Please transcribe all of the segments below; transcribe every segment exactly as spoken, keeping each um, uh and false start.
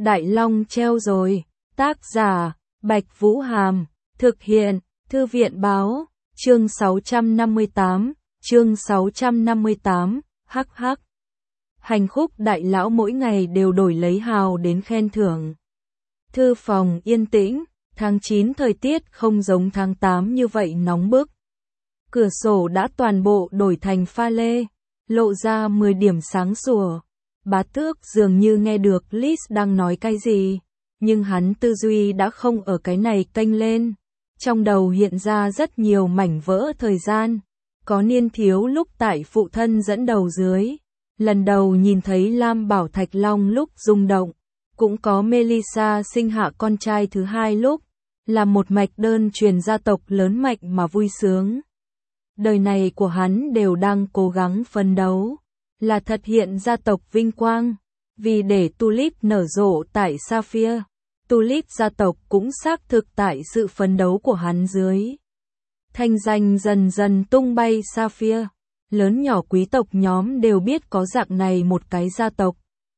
Đại Long treo rồi. Tác giả, Bạch Vũ Hàm. Thực hiện, Thư viện Báo. Chương sáu trăm năm mươi tám. Chương sáu trăm năm mươi tám. Hắc hắc. Hành khúc đại lão mỗi ngày đều đổi lấy hào đến khen thưởng. Thư phòng yên tĩnh, tháng chín thời tiết không giống tháng tám như vậy nóng bức. Cửa sổ đã toàn bộ đổi thành pha lê, lộ ra mười điểm sáng sủa. Bá Tước dường như nghe được Liz đang nói cái gì, nhưng hắn tư duy đã không ở cái này kênh lên. Trong đầu hiện ra rất nhiều mảnh vỡ thời gian, có niên thiếu lúc tại phụ thân dẫn đầu dưới, lần đầu nhìn thấy Lam Bảo Thạch Long lúc rung động, cũng có Melissa sinh hạ con trai thứ hai lúc, là một mạch đơn truyền gia tộc lớn mạnh mà vui sướng. Đời này của hắn đều đang cố gắng phấn đấu, là thật hiện gia tộc vinh quang, vì để Tulip nở rộ tại Sapphire. Tulip gia tộc cũng xác thực tại sự phấn đấu của hắn dưới. Thanh danh dần dần tung bay Sapphire, lớn nhỏ quý tộc nhóm đều biết có dạng này một cái gia tộc.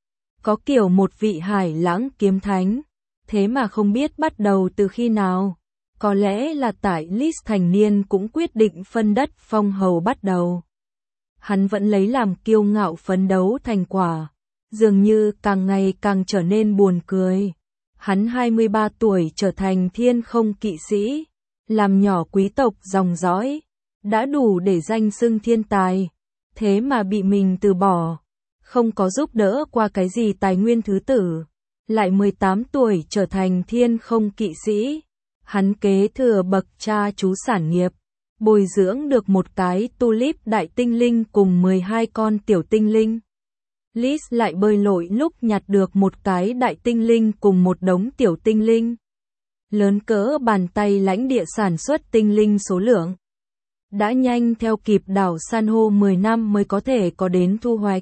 Có kiểu một vị hải lãng kiếm thánh, thế mà không biết bắt đầu từ khi nào. Có lẽ là tại Liz thành niên cũng quyết định phân đất phong hầu bắt đầu. Hắn vẫn lấy làm kiêu ngạo phấn đấu thành quả, dường như càng ngày càng trở nên buồn cười. Hắn hai mươi ba tuổi trở thành thiên không kỵ sĩ, làm nhỏ quý tộc dòng dõi, đã đủ để danh xưng thiên tài, thế mà bị mình từ bỏ, không có giúp đỡ qua cái gì tài nguyên thứ tử. Lại mười tám tuổi trở thành thiên không kỵ sĩ, hắn kế thừa bậc cha chú sản nghiệp, bồi dưỡng được một cái Tulip đại tinh linh cùng mười hai con tiểu tinh linh. Liz lại bơi lội lúc nhặt được một cái đại tinh linh cùng một đống tiểu tinh linh. Lớn cỡ bàn tay lãnh địa sản xuất tinh linh số lượng. Đã nhanh theo kịp đảo san hô mười năm mới có thể có đến thu hoạch.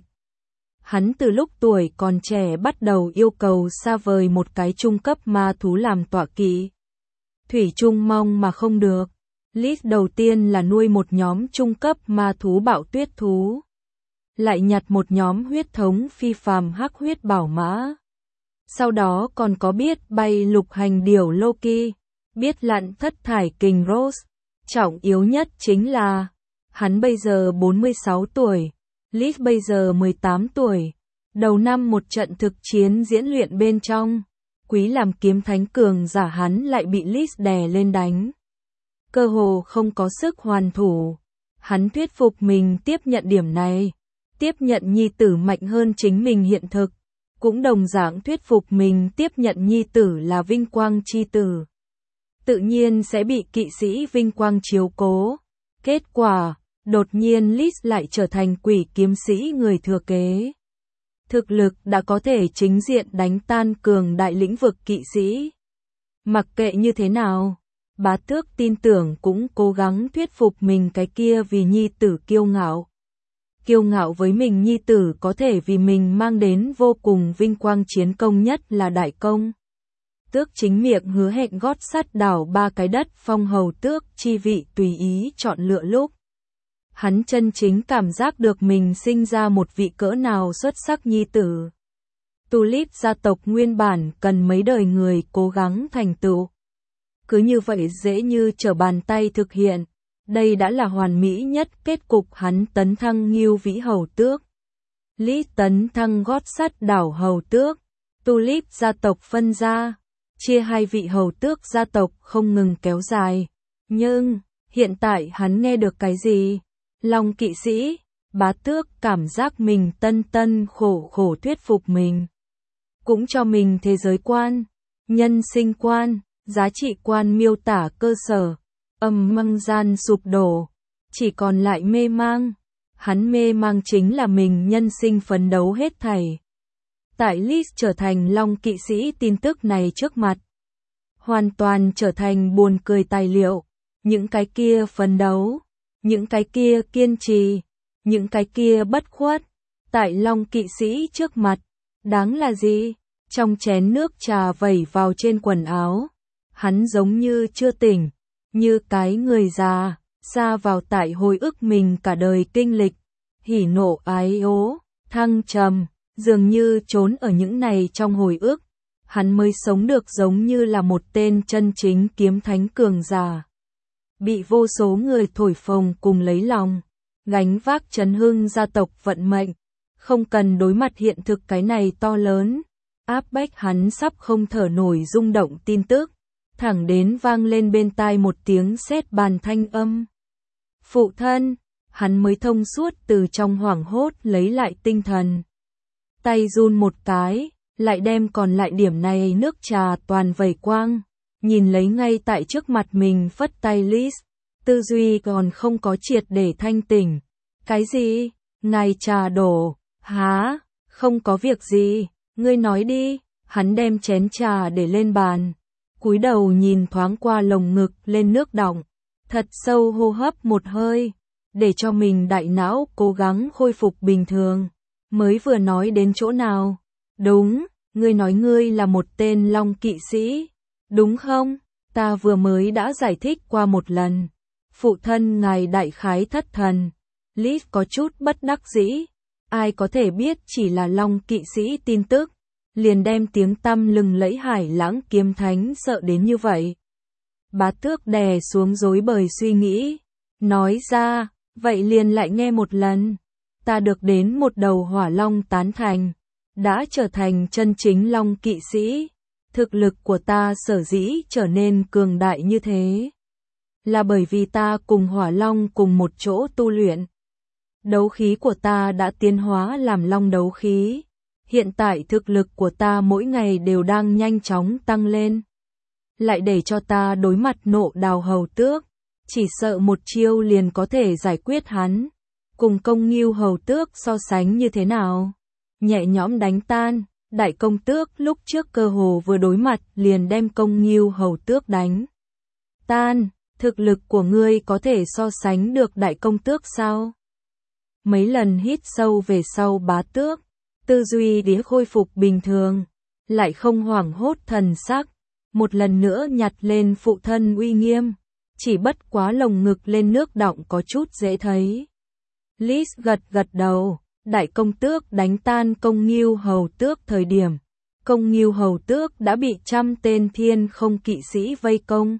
Hắn từ lúc tuổi còn trẻ bắt đầu yêu cầu xa vời một cái trung cấp ma thú làm tọa kỵ. Thủy chung mong mà không được. Liz đầu tiên là nuôi một nhóm trung cấp ma thú bạo tuyết thú. Lại nhặt một nhóm huyết thống phi phàm hắc huyết bảo mã. Sau đó còn có biết bay lục hành điểu Loki, biết lặn thất thải kình Rose. Trọng yếu nhất chính là, hắn bây giờ bốn mươi sáu tuổi, Liz bây giờ mười tám tuổi. Đầu năm một trận thực chiến diễn luyện bên trong, quý làm kiếm thánh cường giả hắn lại bị Liz đè lên đánh. Cơ hồ không có sức hoàn thủ. Hắn thuyết phục mình tiếp nhận điểm này, tiếp nhận nhi tử mạnh hơn chính mình hiện thực, cũng đồng dạng thuyết phục mình tiếp nhận nhi tử là vinh quang chi tử. Tự nhiên sẽ bị kỵ sĩ vinh quang chiếu cố. Kết quả, đột nhiên Liz lại trở thành quỷ kiếm sĩ người thừa kế. Thực lực đã có thể chính diện đánh tan cường đại lĩnh vực kỵ sĩ. Mặc kệ như thế nào, Bá Tước tin tưởng cũng cố gắng thuyết phục mình cái kia vì nhi tử kiêu ngạo. Kiêu ngạo với mình nhi tử có thể vì mình mang đến vô cùng vinh quang chiến công nhất là đại công. Tước chính miệng hứa hẹn gót sắt đảo ba cái đất phong hầu tước chi vị tùy ý chọn lựa lúc. Hắn chân chính cảm giác được mình sinh ra một vị cỡ nào xuất sắc nhi tử. Tulip gia tộc nguyên bản cần mấy đời người cố gắng thành tựu. Cứ như vậy dễ như trở bàn tay thực hiện. Đây đã là hoàn mỹ nhất kết cục hắn tấn thăng Ngưu Vĩ hầu tước. Lý tấn thăng gót sắt đảo hầu tước. Tulip gia tộc phân ra, chia hai vị hầu tước gia tộc không ngừng kéo dài. Nhưng, hiện tại hắn nghe được cái gì? Long kỵ sĩ, Bá Tước cảm giác mình tân tân khổ khổ thuyết phục mình. Cũng cho mình thế giới quan, nhân sinh quan, giá trị quan miêu tả cơ sở, âm măng gian sụp đổ, chỉ còn lại mê mang. Hắn mê mang chính là mình nhân sinh phấn đấu hết thảy. Tại Liz trở thành Long kỵ sĩ tin tức này trước mặt, hoàn toàn trở thành buồn cười tài liệu. Những cái kia phấn đấu, những cái kia kiên trì, những cái kia bất khuất, tại Long kỵ sĩ trước mặt, đáng là gì? Trong chén nước trà vẩy vào trên quần áo, hắn giống như chưa tỉnh, như cái người già, sa vào tại hồi ức mình cả đời kinh lịch, hỉ nộ ái ố, thăng trầm, dường như trốn ở những này trong hồi ức, hắn mới sống được giống như là một tên chân chính kiếm thánh cường giả. Bị vô số người thổi phồng cùng lấy lòng, gánh vác chấn hưng gia tộc vận mệnh, không cần đối mặt hiện thực cái này to lớn, áp bách hắn sắp không thở nổi rung động tin tức, thẳng đến vang lên bên tai một tiếng sét bàn thanh âm. Phụ thân, hắn mới thông suốt từ trong hoảng hốt lấy lại tinh thần. Tay run một cái, lại đem còn lại điểm này nước trà toàn vẩy quang, nhìn lấy ngay tại trước mặt mình phất tay Liz, tư duy còn không có triệt để thanh tỉnh. Cái gì? Ngài trà đổ, há, không có việc gì, ngươi nói đi, hắn đem chén trà để lên bàn, cúi đầu nhìn thoáng qua lồng ngực lên nước đọng, thật sâu hô hấp một hơi, để cho mình đại não cố gắng khôi phục bình thường. Mới vừa nói đến chỗ nào? Đúng, ngươi nói ngươi là một tên Long kỵ sĩ, đúng không? Ta vừa mới đã giải thích qua một lần. Phụ thân ngài đại khái thất thần. Liz có chút bất đắc dĩ. Ai có thể biết chỉ là Long kỵ sĩ tin tức, liền đem tiếng tăm lừng lẫy Hải Lãng kiếm thánh sợ đến như vậy. Bá Tước đè xuống rối bời suy nghĩ, nói ra, vậy liền lại nghe một lần. Ta được đến một đầu hỏa long tán thành, đã trở thành chân chính Long kỵ sĩ. Thực lực của ta sở dĩ trở nên cường đại như thế, là bởi vì ta cùng hỏa long cùng một chỗ tu luyện. Đấu khí của ta đã tiến hóa làm long đấu khí. Hiện tại thực lực của ta mỗi ngày đều đang nhanh chóng tăng lên. Lại để cho ta đối mặt Nộ Đào Hầu Tước, chỉ sợ một chiêu liền có thể giải quyết hắn. Cùng Công Ngưu Hầu Tước so sánh như thế nào? Nhẹ nhõm đánh tan. Đại công tước lúc trước cơ hồ vừa đối mặt liền đem Công Ngưu Hầu Tước đánh tan. Thực lực của ngươi có thể so sánh được đại công tước sao? Mấy lần hít sâu về sau Bá Tước, tư duy đĩa khôi phục bình thường, lại không hoảng hốt thần sắc, một lần nữa nhặt lên phụ thân uy nghiêm, chỉ bất quá lồng ngực lên nước đọng có chút dễ thấy. Liz gật gật đầu, đại công tước đánh tan Công Ngưu Hầu Tước thời điểm, Công Ngưu Hầu Tước đã bị trăm tên thiên không kỵ sĩ vây công,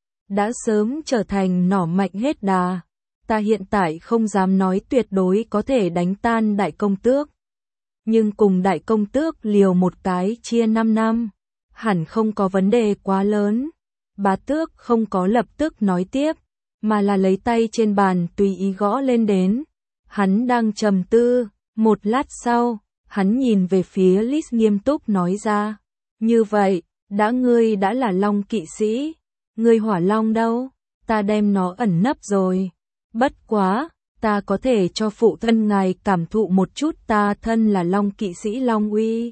đã sớm trở thành nỏ mạnh hết đà. Ta hiện tại không dám nói tuyệt đối có thể đánh tan đại công tước, nhưng cùng đại công tước liều một cái chia năm năm, hẳn không có vấn đề quá lớn. Bá Tước không có lập tức nói tiếp, mà là lấy tay trên bàn tùy ý gõ lên đến. Hắn đang trầm tư, một lát sau, hắn nhìn về phía Liz nghiêm túc nói ra, như vậy, đã ngươi đã là Long kỵ sĩ, ngươi hỏa long đâu? Ta đem nó ẩn nấp rồi. Bất quá, ta có thể cho phụ thân ngài cảm thụ một chút ta thân là Long kỵ sĩ Long uy.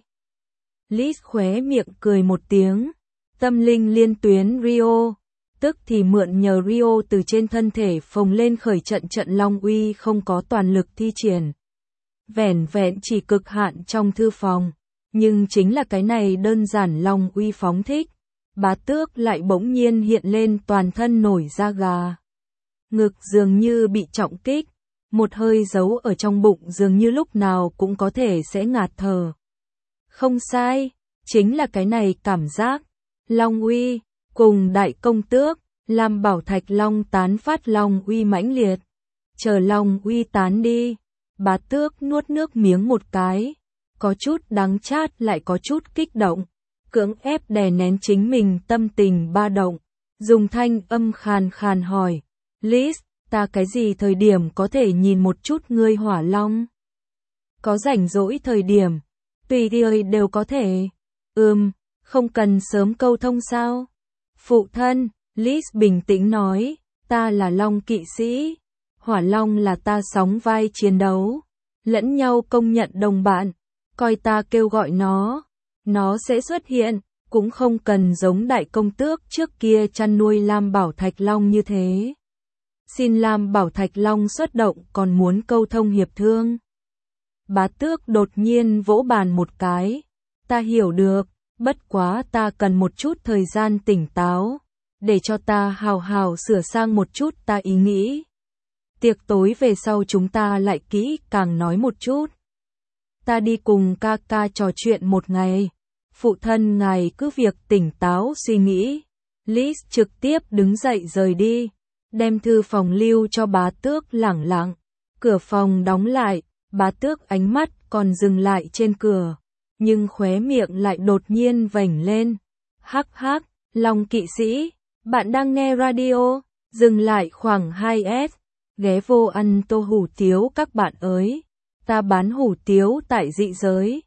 Liz khóe miệng cười một tiếng, tâm linh liên tuyến Rio, tức thì mượn nhờ Rio từ trên thân thể phồng lên khởi trận trận Long uy không có toàn lực thi triển. Vẻn vẹn chỉ cực hạn trong thư phòng, nhưng chính là cái này đơn giản Long uy phóng thích, Bá Tước lại bỗng nhiên hiện lên toàn thân nổi da gà. Ngực dường như bị trọng kích, một hơi giấu ở trong bụng dường như lúc nào cũng có thể sẽ ngạt thở. Không sai, chính là cái này cảm giác. Long uy, cùng đại công tước, làm bảo thạch long tán phát Long uy mãnh liệt. Chờ Long uy tán đi, Bá Tước nuốt nước miếng một cái, có chút đắng chát lại có chút kích động, cưỡng ép đè nén chính mình tâm tình ba động, dùng thanh âm khàn khàn hỏi, Liz, ta cái gì thời điểm có thể nhìn một chút ngươi hỏa long? Có rảnh rỗi thời điểm, tùy thời đều có thể. Ừm, không cần sớm câu thông sao? Phụ thân, Liz bình tĩnh nói, ta là Long kỵ sĩ, hỏa long là ta sóng vai chiến đấu, lẫn nhau công nhận đồng bạn, coi ta kêu gọi nó, nó sẽ xuất hiện, cũng không cần giống đại công tước trước kia chăn nuôi Lam Bảo Thạch Long như thế. Xin Lam Bảo Thạch Long xuất động còn muốn câu thông hiệp thương. Bá Tước đột nhiên vỗ bàn một cái, ta hiểu được, bất quá ta cần một chút thời gian tỉnh táo, để cho ta hào hào sửa sang một chút ta ý nghĩ. Tiệc tối về sau chúng ta lại kỹ càng nói một chút. Ta đi cùng ca ca trò chuyện một ngày. Phụ thân ngài cứ việc tỉnh táo suy nghĩ. Liz trực tiếp đứng dậy rời đi, đem thư phòng lưu cho bá tước lẳng lặng. Cửa phòng đóng lại, bá tước ánh mắt còn dừng lại trên cửa, nhưng khóe miệng lại đột nhiên vểnh lên. Hắc hắc, Long kỵ sĩ, bạn đang nghe radio, dừng lại khoảng hai S, ghé vô ăn tô hủ tiếu các bạn ơi. Ta bán hủ tiếu tại dị giới.